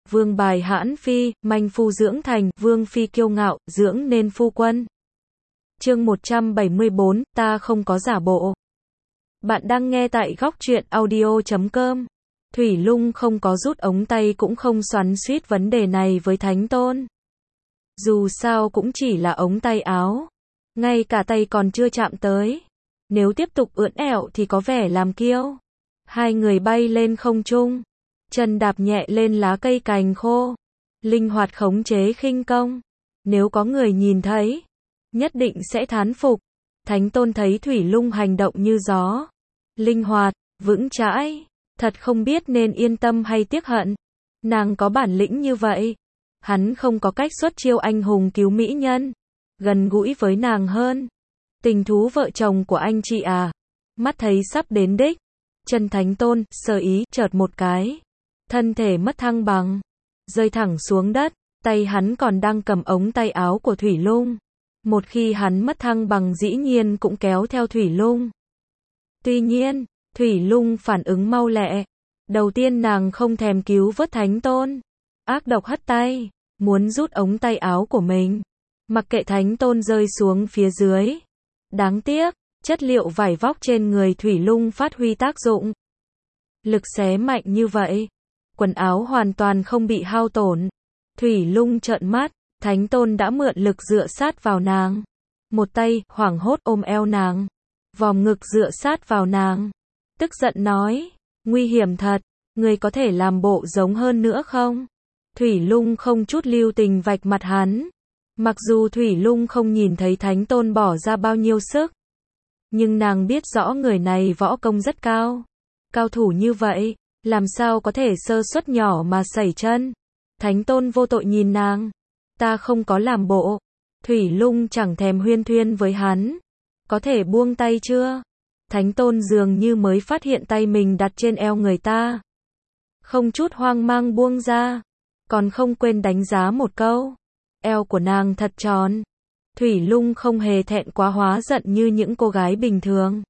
Vương bài hãn phi, manh phu dưỡng thành, vương phi kiêu ngạo, dưỡng nên phu quân. Chương 174, ta không có giả bộ. Bạn đang nghe tại góc truyện audio.com. Thủy Lung không có rút ống tay cũng không xoắn xuýt vấn đề này với Thánh Tôn. Dù sao cũng chỉ là ống tay áo. Ngay cả tay còn chưa chạm tới. Nếu tiếp tục ưỡn ẹo thì có vẻ làm kiêu. Hai người bay lên không trung. Chân đạp nhẹ lên lá cây cành khô. Linh hoạt khống chế khinh công. Nếu có người nhìn thấy, nhất định sẽ thán phục. Thánh Tôn thấy Thủy Lung hành động như gió. Linh hoạt, vững chãi. Thật không biết nên yên tâm hay tiếc hận. Nàng có bản lĩnh như vậy. Hắn không có cách xuất chiêu anh hùng cứu mỹ nhân. Gần gũi với nàng hơn. Tình thú vợ chồng của anh chị à. Mắt thấy sắp đến đích. Chân Thánh Tôn, sơ ý, chợt một cái. Thân thể mất thăng bằng. Rơi thẳng xuống đất. Tay hắn còn đang cầm ống tay áo của Thủy Lung. Một khi hắn mất thăng bằng dĩ nhiên cũng kéo theo Thủy Lung. Tuy nhiên, Thủy Lung phản ứng mau lẹ. Đầu tiên nàng không thèm cứu vớt Thánh Tôn. Ác độc hất tay. Muốn rút ống tay áo của mình. Mặc kệ Thánh Tôn rơi xuống phía dưới. Đáng tiếc, chất liệu vải vóc trên người Thủy Lung phát huy tác dụng. Lực xé mạnh như vậy. Quần áo hoàn toàn không bị hao tổn. Thủy Lung trợn mắt. Thánh Tôn đã mượn lực dựa sát vào nàng. Một tay, hoảng hốt ôm eo nàng. Vòng ngực dựa sát vào nàng. Tức giận nói. Nguy hiểm thật. Người có thể làm bộ giống hơn nữa không? Thủy Lung không chút lưu tình vạch mặt hắn. Mặc dù Thủy Lung không nhìn thấy Thánh Tôn bỏ ra bao nhiêu sức. Nhưng nàng biết rõ người này võ công rất cao. Cao thủ như vậy, làm sao có thể sơ suất nhỏ mà sẩy chân. Thánh Tôn vô tội nhìn nàng. Ta không có làm bộ. Thủy Lung chẳng thèm huyên thuyên với hắn. Có thể buông tay chưa? Thánh Tôn dường như mới phát hiện tay mình đặt trên eo người ta. Không chút hoang mang buông ra. Còn không quên đánh giá một câu. Eo của nàng thật tròn. Thủy Lung không hề thẹn quá hóa giận như những cô gái bình thường.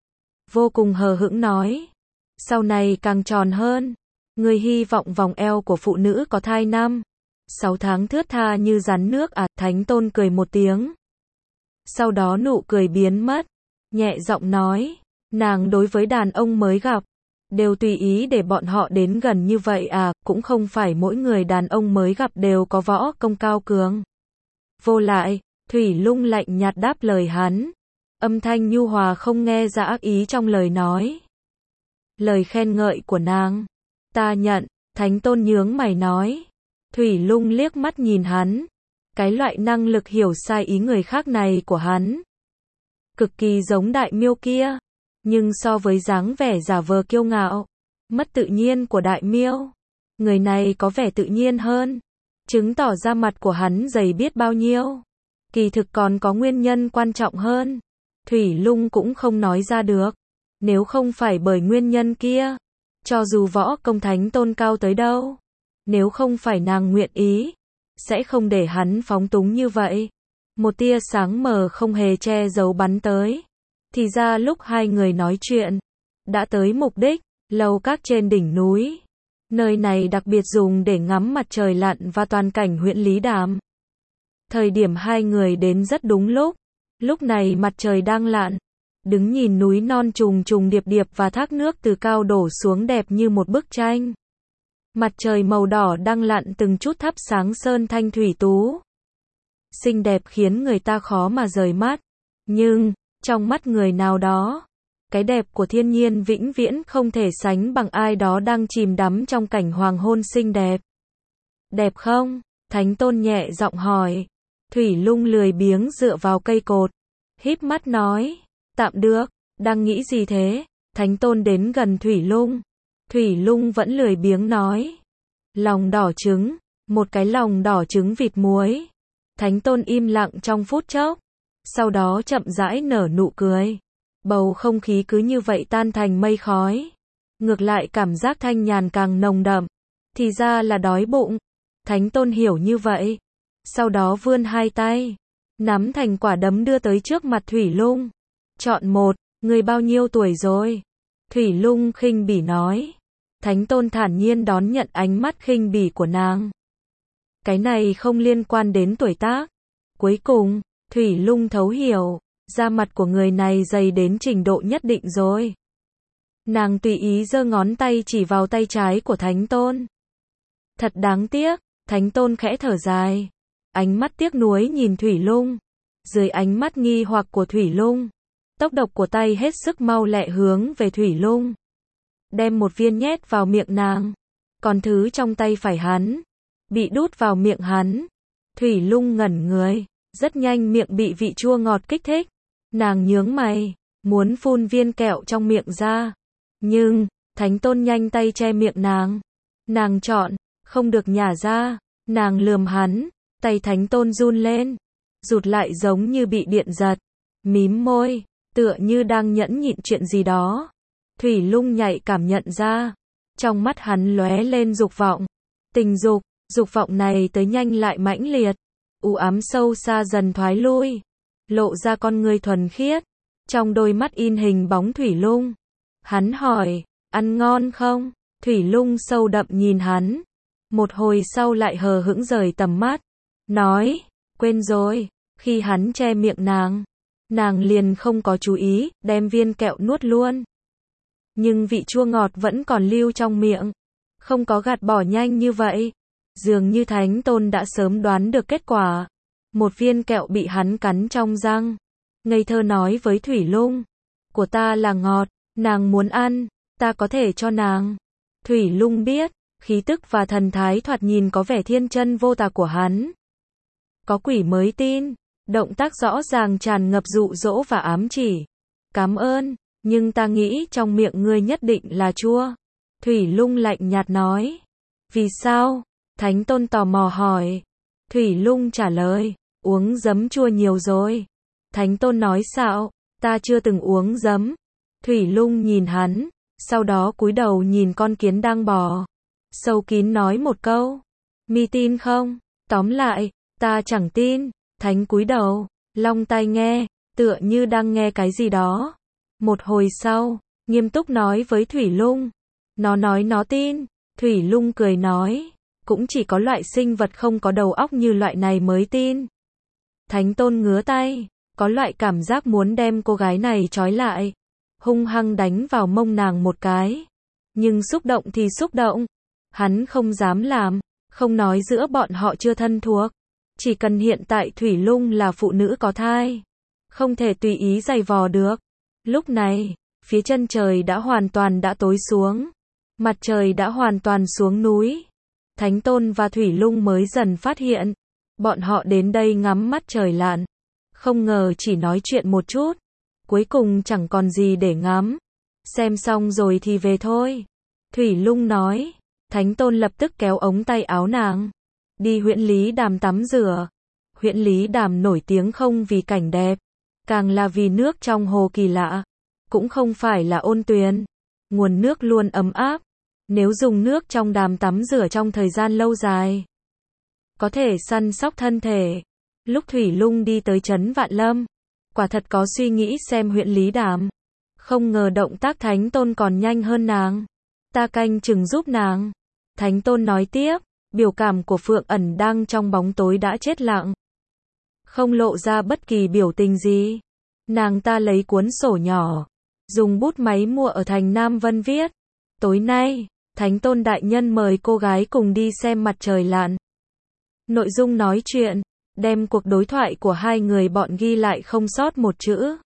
Vô cùng hờ hững nói. Sau này càng tròn hơn. Người hy vọng vòng eo của phụ nữ có thai 6 tháng thướt tha như rắn nước à? Thánh Tôn cười một tiếng. Sau đó nụ cười biến mất. Nhẹ giọng nói. Nàng đối với đàn ông mới gặp. Đều tùy ý để bọn họ đến gần như vậy à? Cũng không phải mỗi người đàn ông mới gặp đều có võ công cao cường. Vô lại, Thủy Lung lạnh nhạt đáp lời hắn. Âm thanh nhu hòa không nghe ra ác ý trong lời nói. Lời khen ngợi của nàng. Ta nhận. Thánh Tôn nhướng mày nói. Thủy Lung liếc mắt nhìn hắn. Cái loại năng lực hiểu sai ý người khác này của hắn. Cực kỳ giống đại miêu kia. Nhưng so với dáng vẻ giả vờ kiêu ngạo, mất tự nhiên của đại miêu. Người này có vẻ tự nhiên hơn. Chứng tỏ ra mặt của hắn dày biết bao nhiêu. Kỳ thực còn có nguyên nhân quan trọng hơn. Thủy Lung cũng không nói ra được. Nếu không phải bởi nguyên nhân kia. Cho dù võ công Thánh Tôn cao tới đâu. Nếu không phải nàng nguyện ý. Sẽ không để hắn phóng túng như vậy. Một tia sáng mờ không hề che giấu bắn tới. Thì ra lúc hai người nói chuyện. Đã tới mục đích. Lầu các trên đỉnh núi. Nơi này đặc biệt dùng để ngắm mặt trời lặn và toàn cảnh huyện Lý Đàm. Thời điểm hai người đến rất đúng lúc. Lúc này mặt trời đang lặn. Đứng nhìn núi non trùng trùng điệp điệp và thác nước từ cao đổ xuống đẹp như một bức tranh. Mặt trời màu đỏ đang lặn từng chút thắp sáng sơn thanh thủy tú. Xinh đẹp khiến người ta khó mà rời mắt. Nhưng, trong mắt người nào đó, cái đẹp của thiên nhiên vĩnh viễn không thể sánh bằng ai đó đang chìm đắm trong cảnh hoàng hôn xinh đẹp. Đẹp không? Thánh Tôn nhẹ giọng hỏi. Thủy Lung lười biếng dựa vào cây cột. Híp mắt nói. Tạm được. Đang nghĩ gì thế? Thánh Tôn đến gần Thủy Lung. Thủy Lung vẫn lười biếng nói. Lòng đỏ trứng. Một cái lòng đỏ trứng vịt muối. Thánh Tôn im lặng trong phút chốc. Sau đó chậm rãi nở nụ cười. Bầu không khí cứ như vậy tan thành mây khói. Ngược lại cảm giác thanh nhàn càng nồng đậm. Thì ra là đói bụng. Thánh Tôn hiểu như vậy. Sau đó vươn hai tay. Nắm thành quả đấm đưa tới trước mặt Thủy Lung. Chọn một. Người bao nhiêu tuổi rồi? Thủy Lung khinh bỉ nói. Thánh Tôn thản nhiên đón nhận ánh mắt khinh bỉ của nàng. Cái này không liên quan đến tuổi tác. Cuối cùng, Thủy Lung thấu hiểu, da mặt của người này dày đến trình độ nhất định rồi. Nàng tùy ý giơ ngón tay chỉ vào tay trái của Thánh Tôn. Thật đáng tiếc, Thánh Tôn khẽ thở dài. Ánh mắt tiếc nuối nhìn Thủy Lung. Dưới ánh mắt nghi hoặc của Thủy Lung, tốc độ của tay hết sức mau lẹ hướng về Thủy Lung. Đem một viên nhét vào miệng nàng. Còn thứ trong tay phải hắn, bị đút vào miệng hắn. Thủy Lung ngẩn người, rất nhanh miệng bị vị chua ngọt kích thích. Nàng nhướng mày, muốn phun viên kẹo trong miệng ra. Nhưng, Thánh Tôn nhanh tay che miệng nàng. Nàng chọn, không được nhả ra. Nàng lườm hắn, tay Thánh Tôn run lên, rụt lại giống như bị điện giật. Mím môi, tựa như đang nhẫn nhịn chuyện gì đó. Thủy Lung nhạy cảm nhận ra, trong mắt hắn lóe lên dục vọng. Tình dục, dục vọng này tới nhanh lại mãnh liệt. U ám sâu xa dần thoái lui, lộ ra con người thuần khiết. Trong đôi mắt in hình bóng Thủy Lung. Hắn hỏi, ăn ngon không? Thủy Lung sâu đậm nhìn hắn. Một hồi sau lại hờ hững rời tầm mắt. Nói, quên rồi. Khi hắn che miệng nàng liền không có chú ý, đem viên kẹo nuốt luôn. Nhưng vị chua ngọt vẫn còn lưu trong miệng. Không có gạt bỏ nhanh như vậy. Dường như Thánh Tôn đã sớm đoán được kết quả. Một viên kẹo bị hắn cắn trong răng. Ngây thơ nói với Thủy Lung. Của ta là ngọt, nàng muốn ăn, ta có thể cho nàng. Thủy Lung biết, khí tức và thần thái thoạt nhìn có vẻ thiên chân vô tà của hắn. Có quỷ mới tin, động tác rõ ràng tràn ngập dụ dỗ và ám chỉ. Cảm ơn, nhưng ta nghĩ trong miệng ngươi nhất định là chua. Thủy Lung lạnh nhạt nói. Vì sao? Thánh Tôn tò mò hỏi. Thủy Lung trả lời, uống giấm chua nhiều rồi. Thánh Tôn nói xạo, ta chưa từng uống giấm. Thủy Lung nhìn hắn, sau đó cúi đầu nhìn con kiến đang bò. Sâu kín nói một câu. Mi tin không? Tóm lại, ta chẳng tin. Thánh cúi đầu, long tai nghe, tựa như đang nghe cái gì đó. Một hồi sau, nghiêm túc nói với Thủy Lung. Nó nói nó tin. Thủy Lung cười nói, cũng chỉ có loại sinh vật không có đầu óc như loại này mới tin. Thánh Tôn ngứa tay, có loại cảm giác muốn đem cô gái này trói lại, hung hăng đánh vào mông nàng một cái. Nhưng xúc động thì xúc động, hắn không dám làm, không nói giữa bọn họ chưa thân thuộc. Chỉ cần hiện tại Thủy Lung là phụ nữ có thai, không thể tùy ý giày vò được. Lúc này, phía chân trời đã hoàn toàn đã tối xuống, mặt trời đã hoàn toàn xuống núi. Thánh Tôn và Thủy Lung mới dần phát hiện, bọn họ đến đây ngắm mắt trời lặn. Không ngờ chỉ nói chuyện một chút, cuối cùng chẳng còn gì để ngắm. Xem xong rồi thì về thôi. Thủy Lung nói. Thánh Tôn lập tức kéo ống tay áo nàng. Đi huyện Lý Đàm tắm rửa. Huyện Lý Đàm nổi tiếng không vì cảnh đẹp, càng là vì nước trong hồ kỳ lạ. Cũng không phải là ôn tuyền, nguồn nước luôn ấm áp. Nếu dùng nước trong đàm tắm rửa trong thời gian lâu dài, có thể săn sóc thân thể. Lúc Thủy Lung đi tới trấn Vạn Lâm, quả thật có suy nghĩ xem huyện Lý Đàm. Không ngờ động tác Thánh Tôn còn nhanh hơn nàng. Ta canh chừng giúp nàng. Thánh Tôn nói tiếp, biểu cảm của Phượng Ẩn đang trong bóng tối đã chết lặng. Không lộ ra bất kỳ biểu tình gì. Nàng ta lấy cuốn sổ nhỏ, dùng bút máy mua ở thành Nam Vân viết. Tối nay, Thánh Tôn đại nhân mời cô gái cùng đi xem mặt trời lặn. Nội dung nói chuyện, đem cuộc đối thoại của hai người bọn ghi lại không sót một chữ.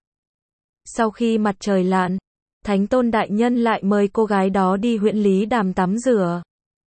Sau khi mặt trời lặn, Thánh Tôn đại nhân lại mời cô gái đó đi huyện Lý Đàm tắm rửa.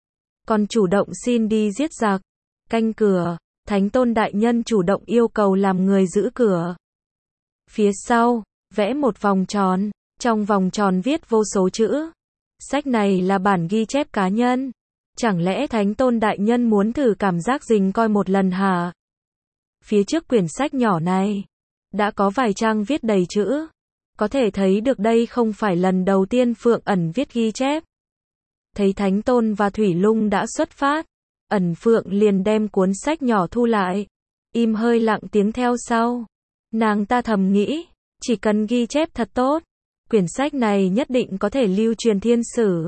Còn chủ động xin đi giết giặc, canh cửa. Thánh Tôn đại nhân chủ động yêu cầu làm người giữ cửa. Phía sau, vẽ một vòng tròn, trong vòng tròn viết vô số chữ. Sách này là bản ghi chép cá nhân. Chẳng lẽ Thánh Tôn đại nhân muốn thử cảm giác rình coi một lần hả? Phía trước quyển sách nhỏ này, đã có vài trang viết đầy chữ. Có thể thấy được đây không phải lần đầu tiên Phượng Ẩn viết ghi chép. Thấy Thánh Tôn và Thủy Lung đã xuất phát, Ẩn Phượng liền đem cuốn sách nhỏ thu lại, im hơi lặng tiếng theo sau. Nàng ta thầm nghĩ, chỉ cần ghi chép thật tốt, quyển sách này nhất định có thể lưu truyền thiên sử.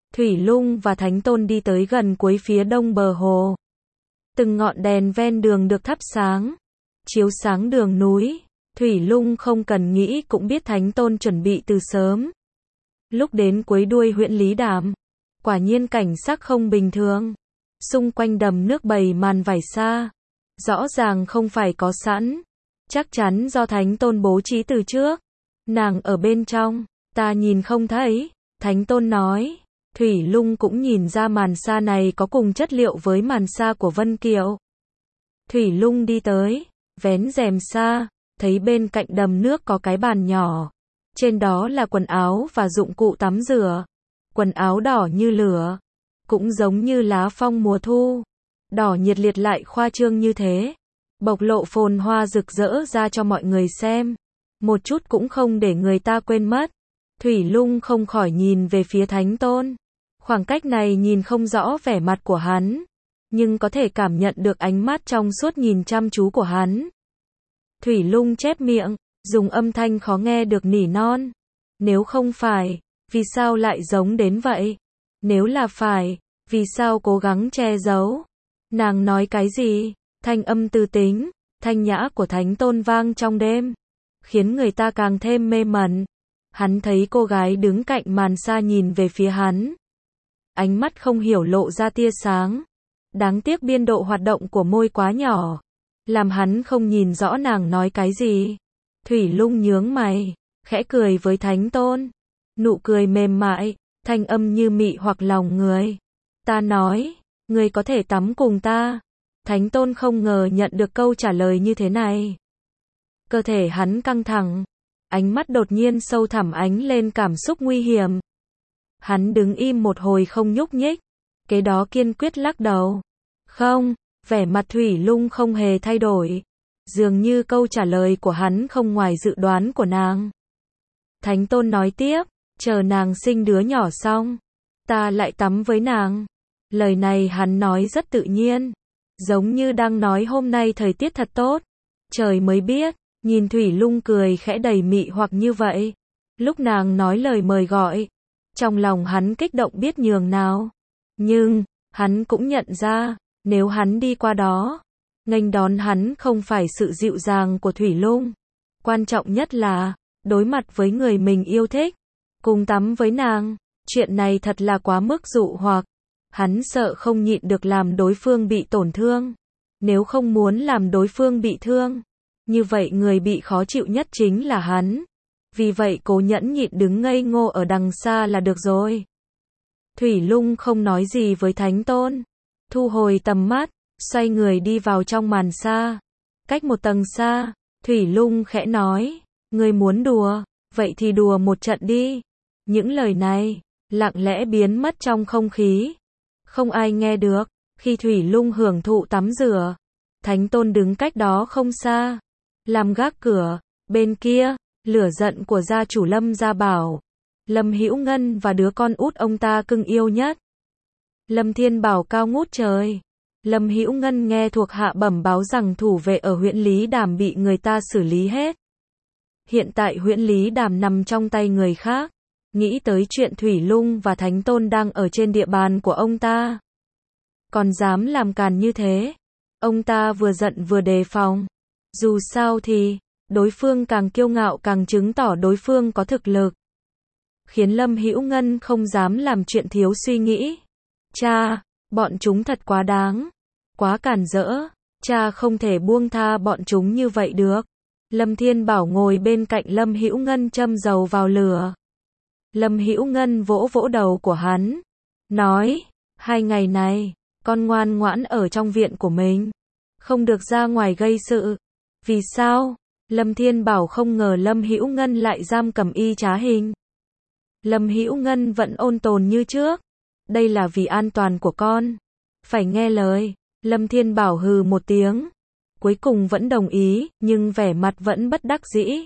Thủy Lung và Thánh Tôn đi tới gần cuối phía đông bờ hồ. Từng ngọn đèn ven đường được thắp sáng, chiếu sáng đường núi. Thủy Lung không cần nghĩ cũng biết Thánh Tôn chuẩn bị từ sớm. Lúc đến cuối đuôi huyện Lý Đàm, quả nhiên cảnh sắc không bình thường. Xung quanh đầm nước bầy màn vải xa, rõ ràng không phải có sẵn, chắc chắn do Thánh Tôn bố trí từ trước. Nàng ở bên trong, ta nhìn không thấy, Thánh Tôn nói. Thủy Lung cũng nhìn ra màn sa này có cùng chất liệu với màn sa của Vân Kiều. Thủy Lung đi tới, vén rèm sa, thấy bên cạnh đầm nước có cái bàn nhỏ. Trên đó là quần áo và dụng cụ tắm rửa. Quần áo đỏ như lửa, cũng giống như lá phong mùa thu. Đỏ nhiệt liệt lại khoa trương như thế, bộc lộ phồn hoa rực rỡ ra cho mọi người xem. Một chút cũng không để người ta quên mất. Thủy Lung không khỏi nhìn về phía Thánh Tôn. Khoảng cách này nhìn không rõ vẻ mặt của hắn, nhưng có thể cảm nhận được ánh mắt trong suốt nhìn chăm chú của hắn. Thủy Lung chép miệng, dùng âm thanh khó nghe được nỉ non. Nếu không phải, vì sao lại giống đến vậy? Nếu là phải, vì sao cố gắng che giấu? Nàng nói cái gì? Thanh âm tư tính, thanh nhã của Thánh Tôn vang trong đêm, khiến người ta càng thêm mê mẩn. Hắn thấy cô gái đứng cạnh màn sa nhìn về phía hắn. Ánh mắt không hiểu lộ ra tia sáng. Đáng tiếc biên độ hoạt động của môi quá nhỏ, làm hắn không nhìn rõ nàng nói cái gì. Thủy Lung nhướng mày, khẽ cười với Thánh Tôn. Nụ cười mềm mại, thanh âm như mị hoặc lòng người. Ta nói, ngươi có thể tắm cùng ta. Thánh Tôn không ngờ nhận được câu trả lời như thế này. Cơ thể hắn căng thẳng, ánh mắt đột nhiên sâu thẳm ánh lên cảm xúc nguy hiểm. Hắn đứng im một hồi không nhúc nhích, kế đó kiên quyết lắc đầu. Không, vẻ mặt Thủy Lung không hề thay đổi. Dường như câu trả lời của hắn không ngoài dự đoán của nàng. Thánh Tôn nói tiếp, chờ nàng sinh đứa nhỏ xong, ta lại tắm với nàng. Lời này hắn nói rất tự nhiên, giống như đang nói hôm nay thời tiết thật tốt. Trời mới biết, nhìn Thủy Lung cười khẽ đầy mị hoặc như vậy. Lúc nàng nói lời mời gọi, trong lòng hắn kích động biết nhường nào. Nhưng, hắn cũng nhận ra, nếu hắn đi qua đó, nghênh đón hắn không phải sự dịu dàng của Thủy Lung. Quan trọng nhất là, đối mặt với người mình yêu thích, cùng tắm với nàng. Chuyện này thật là quá mức dụ hoặc. Hắn sợ không nhịn được làm đối phương bị tổn thương. Nếu không muốn làm đối phương bị thương, như vậy người bị khó chịu nhất chính là hắn. Vì vậy cố nhẫn nhịn đứng ngây ngô ở đằng xa là được rồi. Thủy Lung không nói gì với Thánh Tôn, thu hồi tầm mắt, xoay người đi vào trong màn sa. Cách một tầng xa, Thủy Lung khẽ nói, ngươi muốn đùa, vậy thì đùa một trận đi. Những lời này, lặng lẽ biến mất trong không khí. Không ai nghe được, khi Thủy Lung hưởng thụ tắm rửa. Thánh Tôn đứng cách đó không xa, làm gác cửa. Bên kia, lửa giận của gia chủ Lâm Gia Bảo, Lâm Hữu Ngân và đứa con út ông ta cưng yêu nhất, Lâm Thiên Bảo cao ngút trời. Lâm Hữu Ngân nghe thuộc hạ bẩm báo rằng thủ vệ ở huyện Lý Đàm bị người ta xử lý hết. Hiện tại huyện Lý Đàm nằm trong tay người khác. Nghĩ tới chuyện Thủy Lung và Thánh Tôn đang ở trên địa bàn của ông ta, còn dám làm càn như thế, ông ta vừa giận vừa đề phòng. Dù sao thì, đối phương càng kiêu ngạo càng chứng tỏ đối phương có thực lực, khiến Lâm Hữu Ngân không dám làm chuyện thiếu suy nghĩ. Cha, bọn chúng thật quá đáng, quá cản rỡ, cha không thể buông tha bọn chúng như vậy được. Lâm Thiên Bảo ngồi bên cạnh Lâm Hữu Ngân châm dầu vào lửa. Lâm Hữu Ngân vỗ vỗ đầu của hắn, nói, 2 ngày này, con ngoan ngoãn ở trong viện của mình, không được ra ngoài gây sự. Vì sao? Lâm Thiên Bảo không ngờ Lâm Hữu Ngân lại giam cầm y trá hình. Lâm Hữu Ngân vẫn ôn tồn như trước. Đây là vì an toàn của con. Phải nghe lời. Lâm Thiên Bảo hừ một tiếng. Cuối cùng vẫn đồng ý, nhưng vẻ mặt vẫn bất đắc dĩ.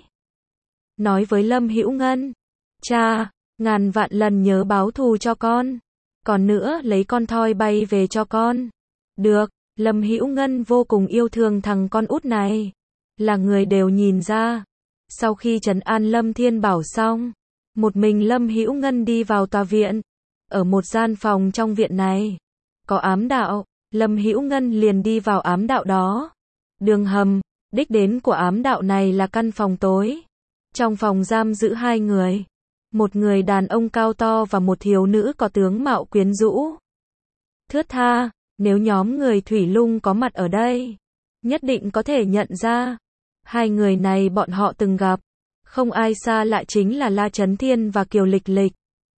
Nói với Lâm Hữu Ngân, cha, ngàn vạn lần nhớ báo thù cho con. Còn nữa lấy con thoi bay về cho con. Được, Lâm Hữu Ngân vô cùng yêu thương thằng con út này. Là người đều nhìn ra. Sau khi trấn an Lâm Thiên Bảo xong, một mình Lâm Hữu Ngân đi vào tòa viện. ở một gian phòng trong viện này, có ám đạo. Lâm Hữu Ngân liền đi vào ám đạo đó. Đường hầm, đích đến của ám đạo này là căn phòng tối. Trong phòng giam giữ hai người. Một người đàn ông cao to và một thiếu nữ có tướng mạo quyến rũ. Thướt tha, nếu nhóm người Thủy Lung có mặt ở đây, nhất định có thể nhận ra. Hai người này bọn họ từng gặp. Không ai xa lạ chính là La Chấn Thiên và Kiều Lịch Lịch.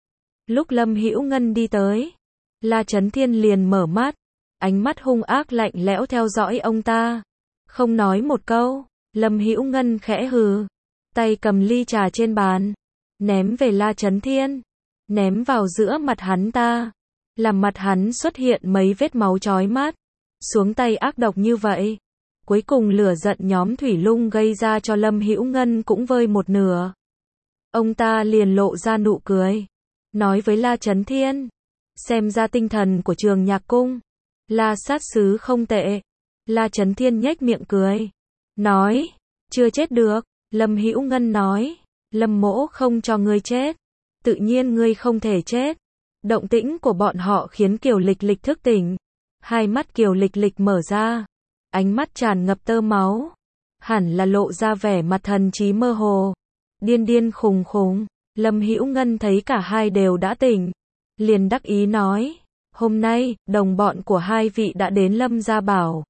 Lúc Lâm Hữu Ngân đi tới, La Chấn Thiên liền mở mắt, ánh mắt hung ác lạnh lẽo theo dõi ông ta. Không nói một câu, Lâm Hữu Ngân khẽ hừ, tay cầm ly trà trên bàn, ném về La Chấn Thiên, ném vào giữa mặt hắn ta, làm mặt hắn xuất hiện mấy vết máu chói mắt. Xuống tay ác độc như vậy, cuối cùng lửa giận nhóm Thủy Lung gây ra cho Lâm Hữu Ngân cũng vơi một nửa. Ông ta liền lộ ra nụ cười, nói với La Chấn Thiên, xem ra tinh thần của Trường Nhạc Cung, La sát sứ không tệ. La Chấn Thiên nhếch miệng cười, nói, chưa chết được. Lâm Hữu Ngân nói, Lâm mỗ không cho ngươi chết, tự nhiên ngươi không thể chết. Động tĩnh của bọn họ khiến Kiều Lịch Lịch thức tỉnh. Hai mắt Kiều Lịch Lịch mở ra, ánh mắt tràn ngập tơ máu, hẳn là lộ ra vẻ mặt thần trí mơ hồ, điên điên khùng khùng. Lâm Hữu Ngân thấy cả hai đều đã tỉnh, liền đắc ý nói, hôm nay, đồng bọn của hai vị đã đến Lâm gia bảo.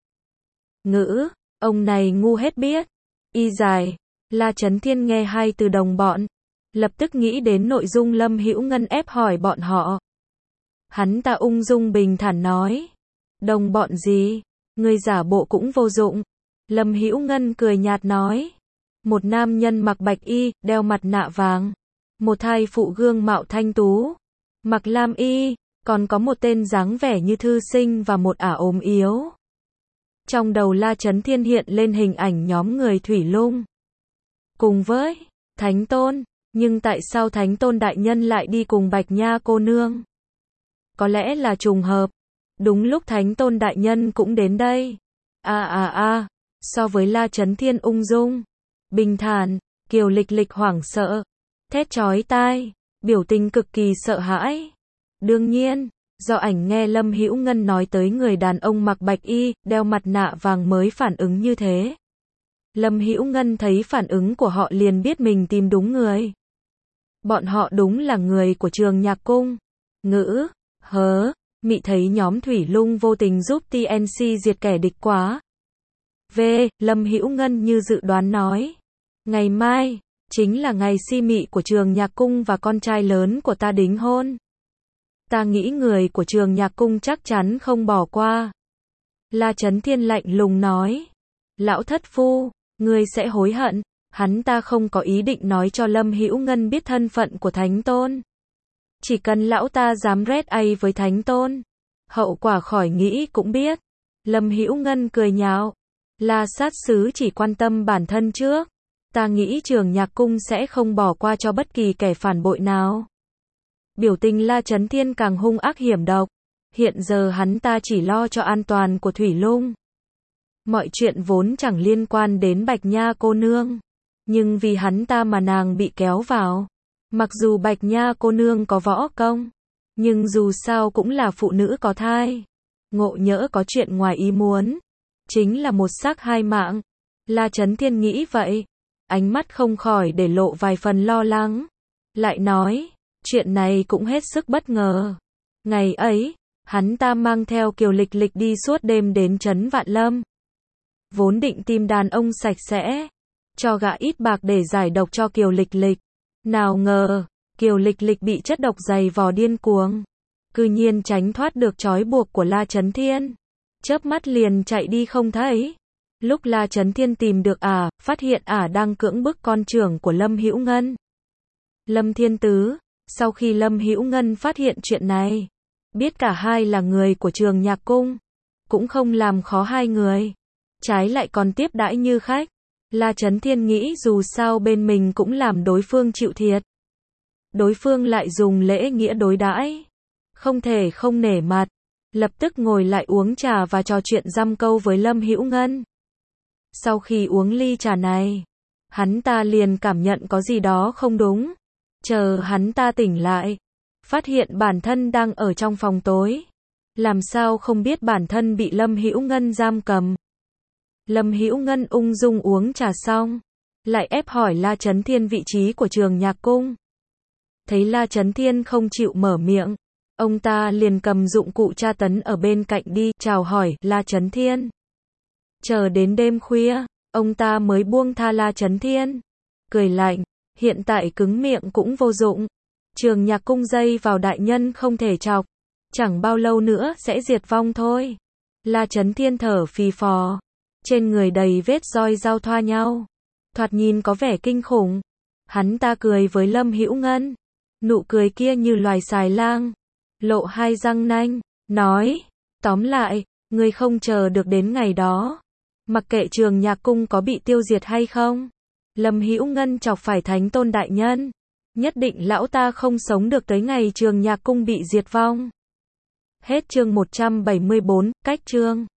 Ngữ, ông này ngu hết biết. Y dài. La Chấn Thiên nghe hai từ đồng bọn, lập tức nghĩ đến nội dung Lâm Hữu Ngân ép hỏi bọn họ. Hắn ta ung dung bình thản nói, đồng bọn gì, người giả bộ cũng vô dụng. Lâm Hữu Ngân cười nhạt nói, một nam nhân mặc bạch y, đeo mặt nạ vàng, một thai phụ gương mạo thanh tú, mặc lam y, còn có một tên dáng vẻ như thư sinh và một ả ốm yếu. Trong đầu La Chấn Thiên hiện lên hình ảnh nhóm người Thủy Lung cùng với Thánh Tôn, nhưng tại sao Thánh Tôn đại nhân lại đi cùng Bạch Nha cô nương? Có lẽ là trùng hợp. Đúng lúc Thánh Tôn đại nhân cũng đến đây. So với La Chấn Thiên ung dung, bình thản, Kiều Lịch Lịch hoảng sợ, thét chói tai, biểu tình cực kỳ sợ hãi. Đương nhiên, do ảnh nghe Lâm Hữu Ngân nói tới người đàn ông mặc bạch y, đeo mặt nạ vàng mới phản ứng như thế. Lâm Hữu Ngân thấy phản ứng của họ liền biết mình tìm đúng người. Bọn họ đúng là người của Trường Nhạc Cung. Ngữ, mị thấy nhóm Thủy Lung vô tình giúp TNC diệt kẻ địch quá. Lâm Hữu Ngân như dự đoán nói, ngày mai chính là ngày si mị của Trường Nhạc Cung và con trai lớn của ta đính hôn. Ta nghĩ người của Trường Nhạc Cung chắc chắn không bỏ qua. La Chấn Thiên lạnh lùng nói, lão thất phu, ngươi sẽ hối hận. Hắn ta không có ý định nói cho Lâm Hữu Ngân biết thân phận của Thánh Tôn. Chỉ cần lão ta dám rét ai với Thánh Tôn, hậu quả khỏi nghĩ cũng biết. Lâm Hữu Ngân cười nhạo, La sát sứ chỉ quan tâm bản thân trước. Ta nghĩ Trường Nhạc Cung sẽ không bỏ qua cho bất kỳ kẻ phản bội nào. Biểu tình La Chấn Thiên càng hung ác hiểm độc. Hiện giờ hắn ta chỉ lo cho an toàn của Thủy Lung. Mọi chuyện vốn chẳng liên quan đến Bạch Nha cô nương, nhưng vì hắn ta mà nàng bị kéo vào. Mặc dù Bạch Nha cô nương có võ công, nhưng dù sao cũng là phụ nữ có thai. Ngộ nhỡ có chuyện ngoài ý muốn, chính là một xác hai mạng. La Chấn Thiên nghĩ vậy, ánh mắt không khỏi để lộ vài phần lo lắng. Lại nói, chuyện này cũng hết sức bất ngờ. Ngày ấy, hắn ta mang theo Kiều Lịch Lịch đi suốt đêm đến trấn Vạn Lâm. Vốn định tìm đàn ông sạch sẽ, cho gã ít bạc để giải độc cho Kiều Lịch Lịch. Nào ngờ, Kiều Lịch Lịch bị chất độc dày vò điên cuồng, cư nhiên tránh thoát được trói buộc của La Chấn Thiên. Chớp mắt liền chạy đi không thấy. Lúc La Chấn Thiên tìm được phát hiện đang cưỡng bức con trưởng của Lâm Hữu Ngân, Lâm Thiên Tứ. Sau khi Lâm Hữu Ngân phát hiện chuyện này, biết cả hai là người của Trường Nhạc Cung, cũng không làm khó hai người, trái lại còn tiếp đãi như khách. La Chấn Thiên nghĩ dù sao bên mình cũng làm đối phương chịu thiệt. Đối phương lại dùng lễ nghĩa đối đãi, không thể không nể mặt. Lập tức ngồi lại uống trà và trò chuyện dăm câu với Lâm Hữu Ngân. Sau khi uống ly trà này, hắn ta liền cảm nhận có gì đó không đúng. Chờ hắn ta tỉnh lại, phát hiện bản thân đang ở trong phòng tối. Làm sao không biết bản thân bị Lâm Hữu Ngân giam cầm. Lâm Hữu Ngân ung dung uống trà xong, lại ép hỏi La Chấn Thiên vị trí của Trường Nhạc Cung. Thấy La Chấn Thiên không chịu mở miệng, ông ta liền cầm dụng cụ tra tấn ở bên cạnh đi, chào hỏi La Chấn Thiên. Chờ đến đêm khuya, ông ta mới buông tha La Chấn Thiên. Cười lạnh, hiện tại cứng miệng cũng vô dụng. Trường Nhạc Cung dây vào đại nhân không thể chọc. Chẳng bao lâu nữa sẽ diệt vong thôi. La Chấn Thiên thở phì phò. Trên người đầy vết roi dao thoa nhau. Thoạt nhìn có vẻ kinh khủng. Hắn ta cười với Lâm Hữu Ngân. Nụ cười kia như loài xài lang. Lộ hai răng nanh. Nói. Tóm lại, ngươi không chờ được đến ngày đó. Mặc kệ Trường Nhạc Cung có bị tiêu diệt hay không. Lâm Hữu Ngân chọc phải Thánh Tôn đại nhân. Nhất định lão ta không sống được tới ngày Trường Nhạc Cung bị diệt vong. Hết chương 174, cách chương.